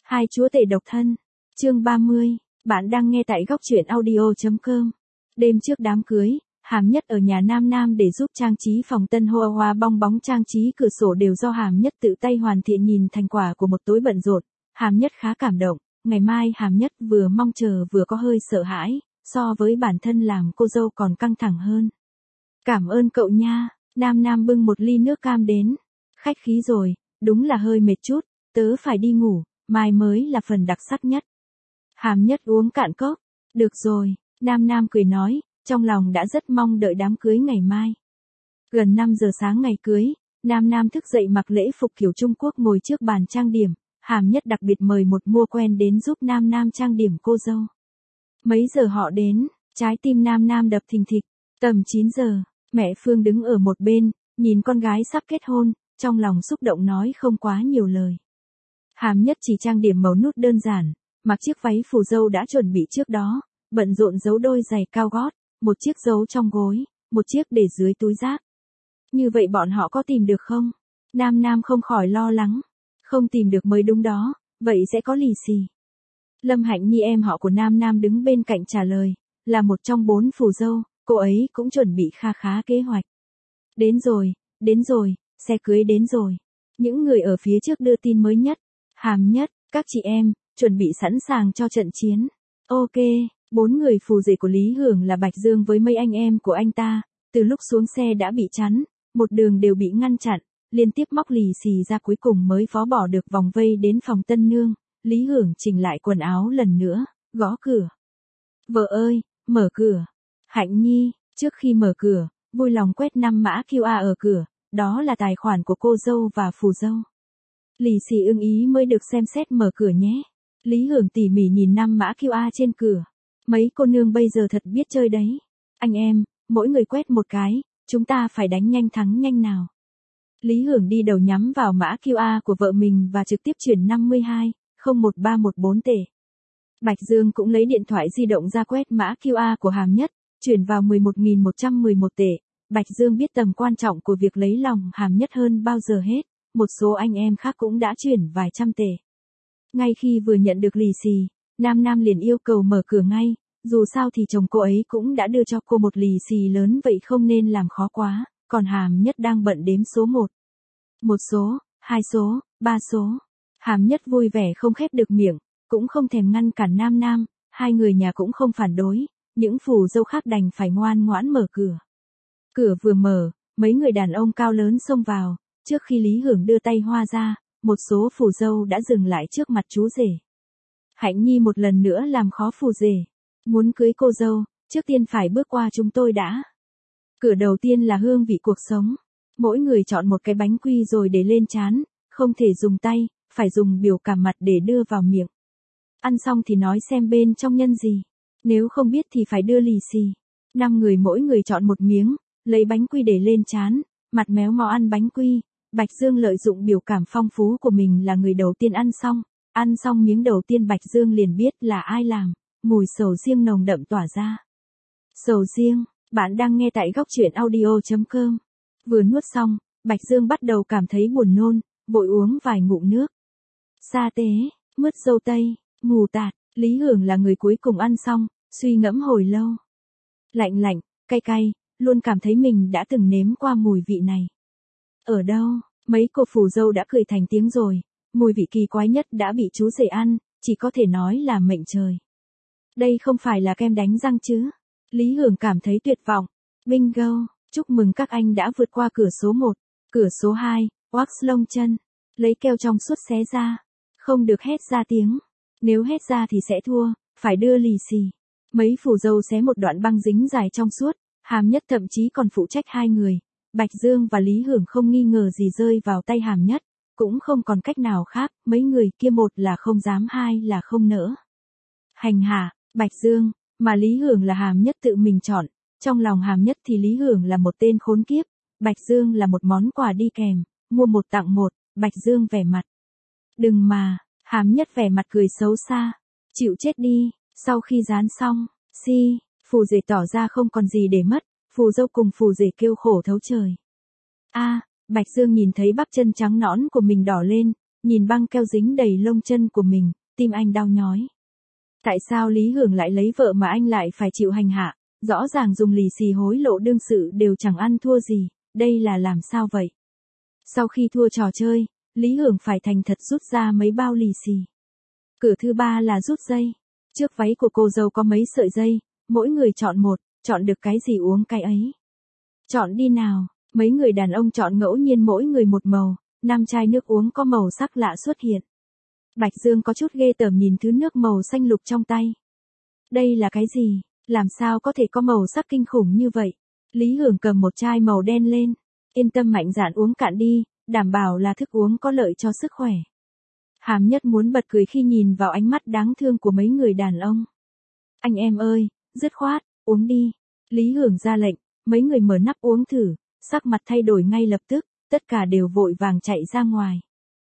Hai chúa tể độc thân. Chương 30. Bạn đang nghe tại góc truyện audio.com. Đêm trước đám cưới, Hàm Nhất ở nhà Nam Nam để giúp trang trí phòng tân hoa hoa bong bóng trang trí cửa sổ đều do Hàm Nhất tự tay hoàn thiện. Nhìn thành quả của một tối bận rộn, Hàm Nhất khá cảm động. Ngày mai Hàm Nhất vừa mong chờ vừa có hơi sợ hãi, so với bản thân làm cô dâu còn căng thẳng hơn. Cảm ơn cậu nha. Nam Nam bưng một ly nước cam đến. Khách khí rồi, đúng là hơi mệt chút, tớ phải đi ngủ, mai mới là phần đặc sắc nhất. Hàm Nhất uống cạn cốc. Được rồi, Nam Nam cười nói, trong lòng đã rất mong đợi đám cưới ngày mai. Gần 5 giờ sáng ngày cưới, Nam Nam thức dậy mặc lễ phục kiểu Trung Quốc ngồi trước bàn trang điểm. Hàm Nhất đặc biệt mời một mua quen đến giúp Nam Nam trang điểm cô dâu. Mấy giờ họ đến, trái tim Nam Nam đập thình thịch. Tầm 9 giờ, mẹ Phương đứng ở một bên, nhìn con gái sắp kết hôn, trong lòng xúc động nói không quá nhiều lời. Hàm Nhất chỉ trang điểm màu nút đơn giản, mặc chiếc váy phù dâu đã chuẩn bị trước đó, bận rộn giấu đôi giày cao gót, một chiếc giấu trong gối, một chiếc để dưới túi giáp. Như vậy bọn họ có tìm được không? Nam Nam không khỏi lo lắng. Không tìm được mới đúng đó, vậy sẽ có lì xì. Lâm Hạnh Nhi em họ của Nam Nam đứng bên cạnh trả lời, là một trong 4 phù dâu, cô ấy cũng chuẩn bị kha khá kế hoạch. Đến rồi, xe cưới đến rồi. Những người ở phía trước đưa tin mới nhất. Hàm Nhất, các chị em, chuẩn bị sẵn sàng cho trận chiến. Ok, 4 người phù rể của Lý Hưởng là Bạch Dương với mấy anh em của anh ta, từ lúc xuống xe đã bị chắn, một đường đều bị ngăn chặn, liên tiếp móc lì xì ra cuối cùng mới phó bỏ được vòng vây đến phòng tân nương. Lý Hưởng chỉnh lại quần áo lần nữa, gõ cửa. Vợ ơi, mở cửa. Hạnh Nhi, trước khi mở cửa, vui lòng quét 5 mã QR ở cửa, đó là tài khoản của cô dâu và phù dâu. Lì xì ưng ý mới được xem xét mở cửa nhé. Lý Hưởng tỉ mỉ nhìn 5 mã QR trên cửa. Mấy cô nương bây giờ thật biết chơi đấy. Anh em, mỗi người quét một cái, chúng ta phải đánh nhanh thắng nhanh nào. Lý Hưởng đi đầu nhắm vào mã QR của vợ mình và trực tiếp chuyển 52, 01314 tệ. Bạch Dương cũng lấy điện thoại di động ra quét mã QR của Hàm Nhất, chuyển vào 11.111 tệ. Bạch Dương biết tầm quan trọng của việc lấy lòng Hàm Nhất hơn bao giờ hết, một số anh em khác cũng đã chuyển vài trăm tệ. Ngay khi vừa nhận được lì xì, Nam Nam liền yêu cầu mở cửa ngay, dù sao thì chồng cô ấy cũng đã đưa cho cô một lì xì lớn vậy không nên làm khó quá, còn Hàm Nhất đang bận đếm số 1. 1 số, 2 số, 3 số. Hàm Nhất vui vẻ không khép được miệng, cũng không thèm ngăn cản Nam Nam, hai người nhà cũng không phản đối, những phù dâu khác đành phải ngoan ngoãn mở cửa. Cửa vừa mở, mấy người đàn ông cao lớn xông vào, trước khi Lý Hưởng đưa tay hoa ra, một số phù dâu đã dừng lại trước mặt chú rể. Hạnh Nhi một lần nữa làm khó phù rể. Muốn cưới cô dâu, trước tiên phải bước qua chúng tôi đã. Cửa đầu tiên là hương vị cuộc sống. Mỗi người chọn một cái bánh quy rồi để lên trán, không thể dùng tay, phải dùng biểu cảm mặt để đưa vào miệng. Ăn xong thì nói xem bên trong nhân gì. Nếu không biết thì phải đưa lì xì. 5 người mỗi người chọn một miếng, lấy bánh quy để lên trán, mặt méo mó ăn bánh quy. Bạch Dương lợi dụng biểu cảm phong phú của mình là người đầu tiên ăn xong miếng đầu tiên Bạch Dương liền biết là ai làm, mùi sầu riêng nồng đậm tỏa ra. Sầu riêng, bạn đang nghe tại góc truyện audio.com. Vừa nuốt xong, Bạch Dương bắt đầu cảm thấy buồn nôn, vội uống vài ngụm nước. Sa tế, mứt dâu tây, mù tạt, Lý Hưởng là người cuối cùng ăn xong, suy ngẫm hồi lâu. Lạnh lạnh, cay cay, luôn cảm thấy mình đã từng nếm qua mùi vị này. Ở đâu, mấy cô phù dâu đã cười thành tiếng rồi, mùi vị kỳ quái nhất đã bị chú rể ăn, chỉ có thể nói là mệnh trời. Đây không phải là kem đánh răng chứ? Lý Hưởng cảm thấy tuyệt vọng. Bingo, chúc mừng các anh đã vượt qua cửa số 1, cửa số 2, wax lông chân, lấy keo trong suốt xé ra. Không được hét ra tiếng, nếu hét ra thì sẽ thua, phải đưa lì xì. Mấy phù dâu xé một đoạn băng dính dài trong suốt, Hàm Nhất thậm chí còn phụ trách 2 người. Bạch Dương và Lý Hưởng không nghi ngờ gì rơi vào tay Hàm Nhất, cũng không còn cách nào khác, mấy người kia một là không dám hai là không nỡ. Hành hạ, Bạch Dương, mà Lý Hưởng là Hàm Nhất tự mình chọn, trong lòng Hàm Nhất thì Lý Hưởng là một tên khốn kiếp, Bạch Dương là một món quà đi kèm, mua một tặng một, Bạch Dương vẻ mặt. Đừng mà, Hàm Nhất vẻ mặt cười xấu xa, chịu chết đi, sau khi dán xong, phù rể tỏ ra không còn gì để mất. Phù dâu cùng phù rể kêu khổ thấu trời. Bạch Dương nhìn thấy bắp chân trắng nõn của mình đỏ lên, nhìn băng keo dính đầy lông chân của mình, tim anh đau nhói. Tại sao Lý Hưởng lại lấy vợ mà anh lại phải chịu hành hạ, rõ ràng dùng lì xì hối lộ đương sự đều chẳng ăn thua gì, đây là làm sao vậy? Sau khi thua trò chơi, Lý Hưởng phải thành thật rút ra mấy bao lì xì. Cửa thứ ba là rút dây. Trước váy của cô dâu có mấy sợi dây, mỗi người chọn một, chọn được cái gì uống cái ấy. Chọn đi nào, mấy người đàn ông chọn ngẫu nhiên mỗi người một màu, 5 chai nước uống có màu sắc lạ xuất hiện. Bạch Dương có chút ghê tởm nhìn thứ nước màu xanh lục trong tay. Đây là cái gì, làm sao có thể có màu sắc kinh khủng như vậy? Lý Hưởng cầm một chai màu đen lên, yên tâm mạnh dạn uống cạn đi, đảm bảo là thức uống có lợi cho sức khỏe. Hàm Nhất muốn bật cười khi nhìn vào ánh mắt đáng thương của mấy người đàn ông. Anh em ơi, dứt khoát, uống đi. Lý Hưởng ra lệnh, mấy người mở nắp uống thử, sắc mặt thay đổi ngay lập tức, tất cả đều vội vàng chạy ra ngoài.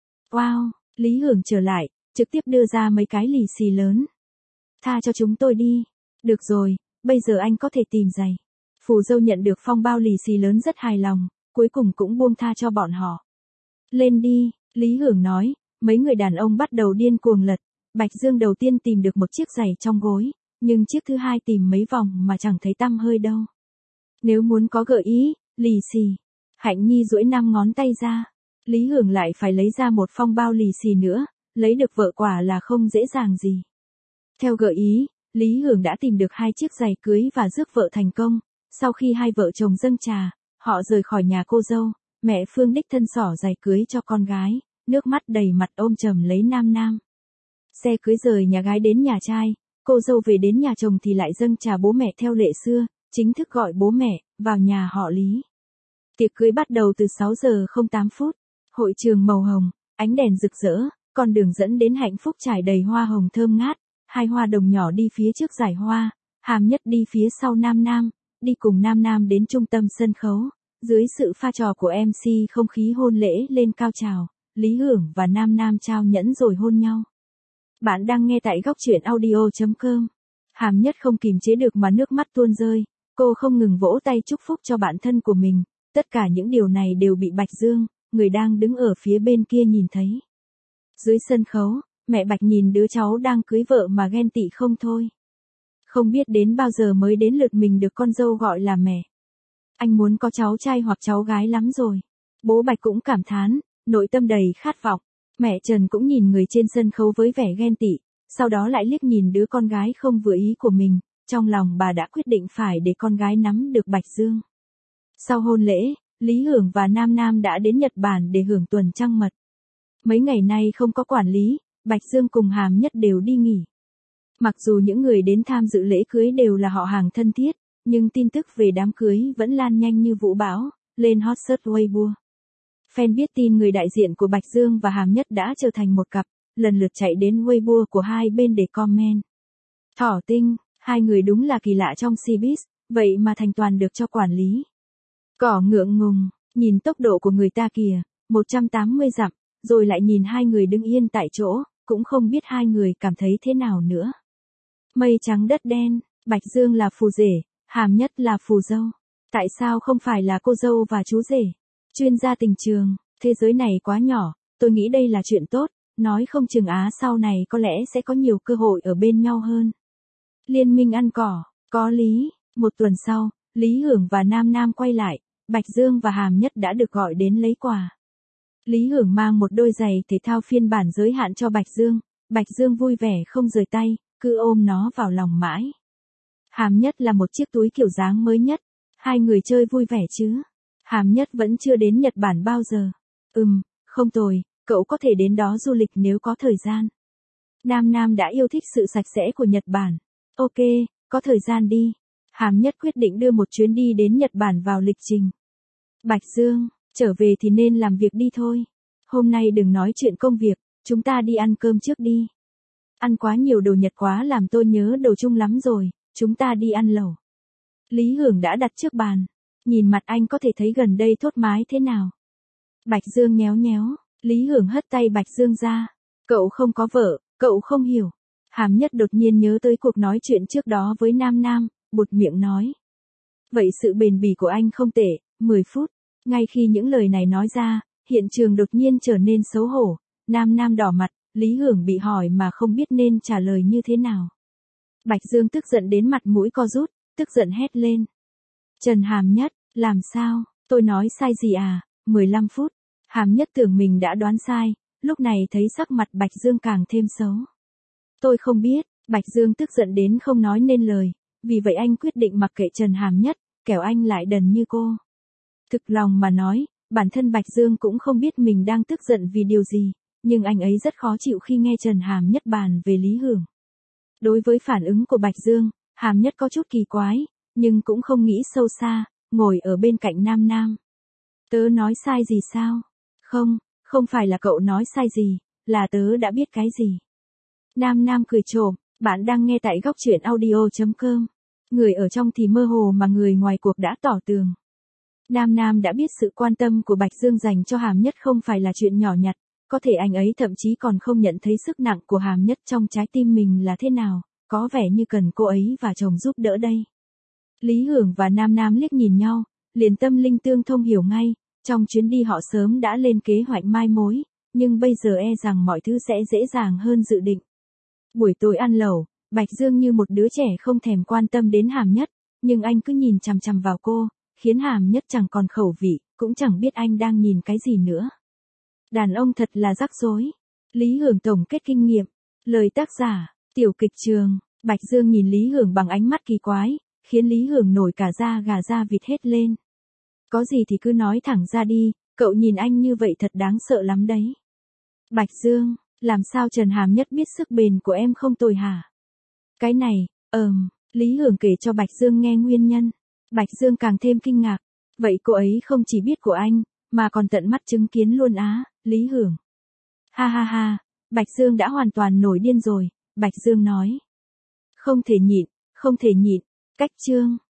Wow, Lý Hưởng trở lại, trực tiếp đưa ra mấy cái lì xì lớn. Tha cho chúng tôi đi. Được rồi, bây giờ anh có thể tìm giày. Phù dâu nhận được phong bao lì xì lớn rất hài lòng, cuối cùng cũng buông tha cho bọn họ. Lên đi, Lý Hưởng nói, mấy người đàn ông bắt đầu điên cuồng lật. Bạch Dương đầu tiên tìm được một chiếc giày trong gối, nhưng chiếc thứ hai tìm mấy vòng mà chẳng thấy tăm hơi đâu. Nếu muốn có gợi ý, lì xì. Hạnh Nhi duỗi 5 ngón tay ra. Lý Hưởng lại phải lấy ra một phong bao lì xì nữa, lấy được vợ quả là không dễ dàng gì. Theo gợi ý, Lý Hưởng đã tìm được 2 chiếc giày cưới và rước vợ thành công. Sau khi hai vợ chồng dâng trà, họ rời khỏi nhà cô dâu, mẹ Phương đích thân xỏ giày cưới cho con gái, nước mắt đầy mặt ôm chầm lấy Nam Nam. Xe cưới rời nhà gái đến nhà trai, cô dâu về đến nhà chồng thì lại dâng trà bố mẹ theo lệ xưa, chính thức gọi bố mẹ vào nhà họ Lý. Tiệc cưới bắt đầu từ 6 giờ 08 phút. Hội trường màu hồng, ánh đèn rực rỡ, con đường dẫn đến hạnh phúc trải đầy hoa hồng thơm ngát. 2 hoa đồng nhỏ đi phía trước giải hoa, Hàm Nhất đi phía sau Nam Nam, đi cùng Nam Nam đến trung tâm sân khấu. Dưới sự pha trò của MC không khí hôn lễ lên cao trào, Lý Hưởng và Nam Nam trao nhẫn rồi hôn nhau. Bạn đang nghe tại góc truyện audio.com. Hàm Nhất không kìm chế được mà nước mắt tuôn rơi, cô không ngừng vỗ tay chúc phúc cho bạn thân của mình. Tất cả những điều này đều bị Bạch Dương, người đang đứng ở phía bên kia nhìn thấy. Dưới sân khấu, mẹ Bạch nhìn đứa cháu đang cưới vợ mà ghen tị không thôi. Không biết đến bao giờ mới đến lượt mình được con dâu gọi là mẹ. Anh muốn có cháu trai hoặc cháu gái lắm rồi. Bố Bạch cũng cảm thán, nội tâm đầy khát vọng. Mẹ Trần cũng nhìn người trên sân khấu với vẻ ghen tị, sau đó lại liếc nhìn đứa con gái không vừa ý của mình, trong lòng bà đã quyết định phải để con gái nắm được Bạch Dương. Sau hôn lễ, Lý Hưởng và Nam Nam đã đến Nhật Bản để hưởng tuần trăng mật. Mấy ngày nay không có quản lý, Bạch Dương cùng Hàm Nhất đều đi nghỉ. Mặc dù những người đến tham dự lễ cưới đều là họ hàng thân thiết, nhưng tin tức về đám cưới vẫn lan nhanh như vũ bão, lên hot search Weibo. Fan biết tin người đại diện của Bạch Dương và Hàm Nhất đã trở thành một cặp, lần lượt chạy đến Weibo của hai bên để comment. Thỏ tinh, hai người đúng là kỳ lạ trong showbiz, vậy mà thành toàn được cho quản lý. Cỏ ngượng ngùng, nhìn tốc độ của người ta kìa, 180 dặm, rồi lại nhìn hai người đứng yên tại chỗ, cũng không biết hai người cảm thấy thế nào nữa. Mây trắng đất đen, Bạch Dương là phù rể, Hàm Nhất là phù dâu. Tại sao không phải là cô dâu và chú rể? Chuyên gia tình trường, thế giới này quá nhỏ, tôi nghĩ đây là chuyện tốt, nói không chừng sau này có lẽ sẽ có nhiều cơ hội ở bên nhau hơn. Liên minh ăn cỏ, có lý. Một tuần sau, Lý Hưởng và Nam Nam quay lại, Bạch Dương và Hàm Nhất đã được gọi đến lấy quà. Lý Hưởng mang một đôi giày thể thao phiên bản giới hạn cho Bạch Dương. Bạch Dương vui vẻ không rời tay, cứ ôm nó vào lòng mãi. Hàm Nhất là một chiếc túi kiểu dáng mới nhất. Hai người chơi vui vẻ chứ. Hàm Nhất vẫn chưa đến Nhật Bản bao giờ. Không tồi, cậu có thể đến đó du lịch nếu có thời gian. Nam Nam đã yêu thích sự sạch sẽ của Nhật Bản. Ok, có thời gian đi. Hàm Nhất quyết định đưa một chuyến đi đến Nhật Bản vào lịch trình. Bạch Dương, trở về thì nên làm việc đi thôi. Hôm nay đừng nói chuyện công việc, chúng ta đi ăn cơm trước đi. Ăn quá nhiều đồ Nhật quá làm tôi nhớ đồ Trung lắm rồi, chúng ta đi ăn lẩu. Lý Hưởng đã đặt trước bàn. Nhìn mặt anh có thể thấy gần đây thốt mái thế nào. Bạch Dương nhéo nhéo, Lý Hưởng hất tay Bạch Dương ra. Cậu không có vợ, cậu không hiểu. Hàm Nhất đột nhiên nhớ tới cuộc nói chuyện trước đó với Nam Nam, buột miệng nói. Vậy sự bền bỉ của anh không tệ, 10 phút. Ngay khi những lời này nói ra, hiện trường đột nhiên trở nên xấu hổ. Nam Nam đỏ mặt, Lý Hưởng bị hỏi mà không biết nên trả lời như thế nào. Bạch Dương tức giận đến mặt mũi co rút, tức giận hét lên. Trần Hàm Nhất, làm sao, tôi nói sai gì à? 15 phút, Hàm Nhất tưởng mình đã đoán sai, lúc này thấy sắc mặt Bạch Dương càng thêm xấu. Tôi không biết, Bạch Dương tức giận đến không nói nên lời, vì vậy anh quyết định mặc kệ Trần Hàm Nhất, kẻo anh lại đần như cô. Thực lòng mà nói, bản thân Bạch Dương cũng không biết mình đang tức giận vì điều gì, nhưng anh ấy rất khó chịu khi nghe Trần Hàm Nhất bàn về Lý Hưởng. Đối với phản ứng của Bạch Dương, Hàm Nhất có chút kỳ quái, nhưng cũng không nghĩ sâu xa, ngồi ở bên cạnh Nam Nam. Tớ nói sai gì sao? Không, không phải là cậu nói sai gì, là tớ đã biết cái gì. Nam Nam cười trộm, bạn đang nghe tại góc truyện audio.com. Người ở trong thì mơ hồ mà người ngoài cuộc đã tỏ tường. Nam Nam đã biết sự quan tâm của Bạch Dương dành cho Hàm Nhất không phải là chuyện nhỏ nhặt, có thể anh ấy thậm chí còn không nhận thấy sức nặng của Hàm Nhất trong trái tim mình là thế nào, có vẻ như cần cô ấy và chồng giúp đỡ đây. Lý Hưởng và Nam Nam liếc nhìn nhau, liền tâm linh tương thông hiểu ngay, trong chuyến đi họ sớm đã lên kế hoạch mai mối, nhưng bây giờ e rằng mọi thứ sẽ dễ dàng hơn dự định. Buổi tối ăn lẩu, Bạch Dương như một đứa trẻ không thèm quan tâm đến Hàm Nhất, nhưng anh cứ nhìn chằm chằm vào cô, khiến Hàm Nhất chẳng còn khẩu vị, cũng chẳng biết anh đang nhìn cái gì nữa. Đàn ông thật là rắc rối. Lý Hưởng tổng kết kinh nghiệm. Lời tác giả, Tiểu Kịch Trường. Bạch Dương nhìn Lý Hưởng bằng ánh mắt kỳ quái, khiến Lý Hưởng nổi cả da gà da vịt hết lên. Có gì thì cứ nói thẳng ra đi, cậu nhìn anh như vậy thật đáng sợ lắm đấy. Bạch Dương, làm sao Trần Hàm Nhất biết sức bền của em không tồi hả? Cái này, Lý Hưởng kể cho Bạch Dương nghe nguyên nhân. Bạch Dương càng thêm kinh ngạc. Vậy cô ấy không chỉ biết của anh, mà còn tận mắt chứng kiến luôn á, Lý Hưởng. Ha ha ha, Bạch Dương đã hoàn toàn nổi điên rồi, Bạch Dương nói. Không thể nhịn, cách chương.